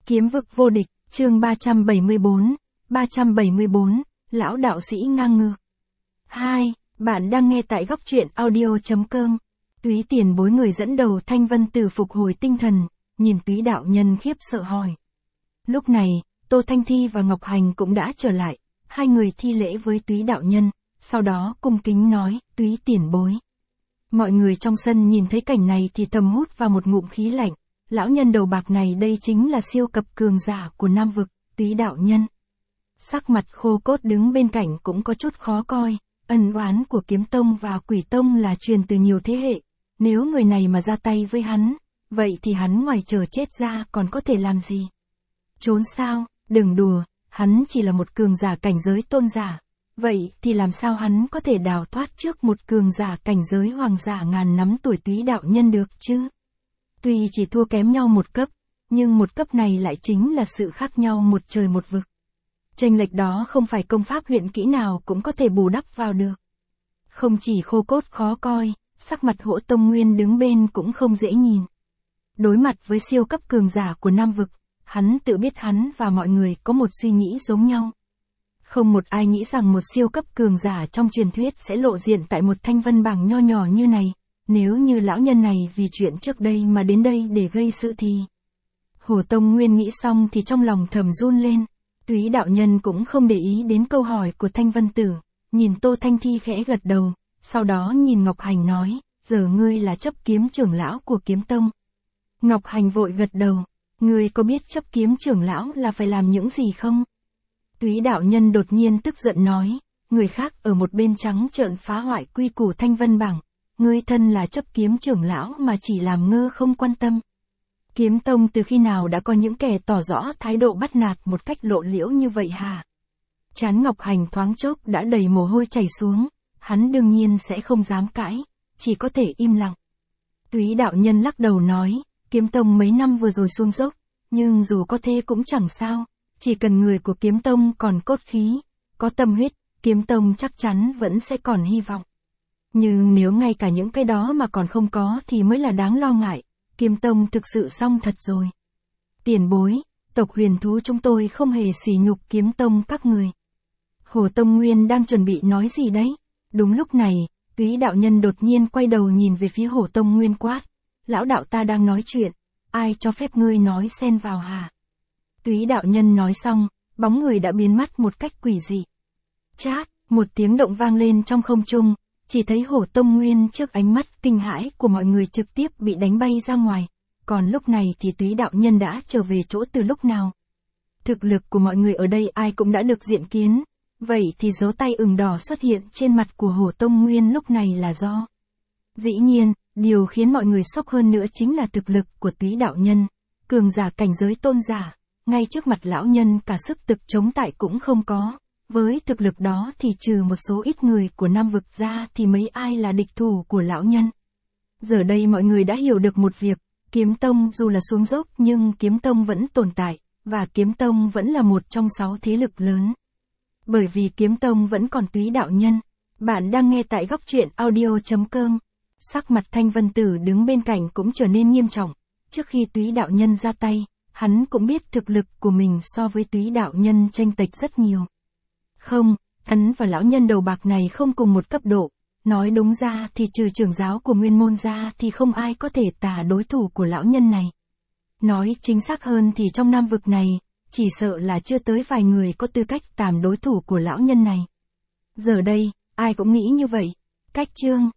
Kiếm vực vô địch, chương 374, lão đạo sĩ ngang ngược. 2. Bạn đang nghe tại góc truyện audio.com. Túy tiền bối người dẫn đầu Thanh Vân Tử phục hồi tinh thần, nhìn Túy đạo nhân khiếp sợ hỏi. Lúc này, Tô Thanh Thi và Ngọc Hành cũng đã trở lại, hai người thi lễ với Túy đạo nhân, sau đó cung kính nói, Túy tiền bối. Mọi người trong sân nhìn thấy cảnh này thì thầm hút vào một ngụm khí lạnh, lão nhân đầu bạc này đây chính là siêu cấp cường giả của Nam Vực, Túy đạo nhân. Sắc mặt Khô Cốt đứng bên cạnh cũng có chút khó coi, ân oán của Kiếm Tông và Quỷ Tông là truyền từ nhiều thế hệ, nếu người này mà ra tay với hắn, vậy thì hắn ngoài chờ chết ra còn có thể làm gì? Trốn sao, đừng đùa, hắn chỉ là một cường giả cảnh giới tôn giả, vậy thì làm sao hắn có thể đào thoát trước một cường giả cảnh giới hoàng giả ngàn năm tuổi Túy đạo nhân được chứ? Tuy chỉ thua kém nhau một cấp, nhưng một cấp này lại chính là sự khác nhau một trời một vực. Chênh lệch đó không phải công pháp huyền kỹ nào cũng có thể bù đắp vào được. Không chỉ Khô Cốt khó coi, sắc mặt Hỗ Tông Nguyên đứng bên cũng không dễ nhìn. Đối mặt với siêu cấp cường giả của Nam Vực, hắn tự biết hắn và mọi người có một suy nghĩ giống nhau. Không một ai nghĩ rằng một siêu cấp cường giả trong truyền thuyết sẽ lộ diện tại một thanh vân bảng nho nhỏ như này, nếu như lão nhân này vì chuyện trước đây mà đến đây để gây sự thì... Hổ Tông Nguyên nghĩ xong thì trong lòng thầm run lên. Túy đạo nhân cũng không để ý đến câu hỏi của Thanh Vân Tử, nhìn Tô Thanh Thi khẽ gật đầu, sau đó nhìn Ngọc Hành nói, giờ ngươi là chấp kiếm trưởng lão của Kiếm Tông. Ngọc Hành vội gật đầu, ngươi có biết chấp kiếm trưởng lão là phải làm những gì không? Túy đạo nhân đột nhiên tức giận nói, người khác ở một bên trắng trợn phá hoại quy củ Thanh Vân bảng, ngươi thân là chấp kiếm trưởng lão mà chỉ làm ngơ không quan tâm. Kiếm Tông từ khi nào đã có những kẻ tỏ rõ thái độ bắt nạt một cách lộ liễu như vậy hả? Trán Ngọc Hành thoáng chốc đã đầy mồ hôi chảy xuống, hắn đương nhiên sẽ không dám cãi, chỉ có thể im lặng. Túy đạo nhân lắc đầu nói, Kiếm Tông mấy năm vừa rồi xuống dốc, nhưng dù có thế cũng chẳng sao, chỉ cần người của Kiếm Tông còn cốt khí, có tâm huyết, Kiếm Tông chắc chắn vẫn sẽ còn hy vọng. Nhưng nếu ngay cả những cái đó mà còn không có thì mới là đáng lo ngại. Kiếm Tông thực sự xong thật rồi. Tiền bối, tộc huyền thú chúng tôi không hề sỉ nhục Kiếm Tông các người. Hổ Tông Nguyên đang chuẩn bị nói gì đấy? Đúng lúc này, Túy đạo nhân đột nhiên quay đầu nhìn về phía Hổ Tông Nguyên quát. Lão đạo ta đang nói chuyện, ai cho phép ngươi nói xen vào hả? Túy đạo nhân nói xong, bóng người đã biến mất một cách quỷ dị. Chát, một tiếng động vang lên trong không trung. Chỉ thấy Hổ Tông Nguyên trước ánh mắt kinh hãi của mọi người trực tiếp bị đánh bay ra ngoài, còn lúc này thì Túy đạo nhân đã trở về chỗ từ lúc nào. Thực lực của mọi người ở đây ai cũng đã được diện kiến, vậy thì dấu tay ửng đỏ xuất hiện trên mặt của Hổ Tông Nguyên lúc này là do. Dĩ nhiên, điều khiến mọi người sốc hơn nữa chính là thực lực của Túy đạo nhân, cường giả cảnh giới tôn giả, ngay trước mặt lão nhân cả sức lực chống tại cũng không có. Với thực lực đó thì trừ một số ít người của Nam Vực ra thì mấy ai là địch thủ của lão nhân. Giờ đây mọi người đã hiểu được một việc, Kiếm Tông dù là xuống dốc nhưng Kiếm Tông vẫn tồn tại, và Kiếm Tông vẫn là một trong 6 thế lực lớn. Bởi vì Kiếm Tông vẫn còn Túy đạo nhân. Bạn đang nghe tại góc truyện audio.com. Sắc mặt Thanh Vân Tử đứng bên cạnh cũng trở nên nghiêm trọng. Trước khi Túy đạo nhân ra tay, hắn cũng biết thực lực của mình so với Túy đạo nhân chênh lệch rất nhiều. Không, hắn và lão nhân đầu bạc này không cùng một cấp độ, nói đúng ra thì trừ trưởng giáo của Nguyên Môn ra thì không ai có thể tả đối thủ của lão nhân này. Nói chính xác hơn thì trong Nam Vực này, chỉ sợ là chưa tới vài người có tư cách tàm đối thủ của lão nhân này. Giờ đây, ai cũng nghĩ như vậy. Cách chương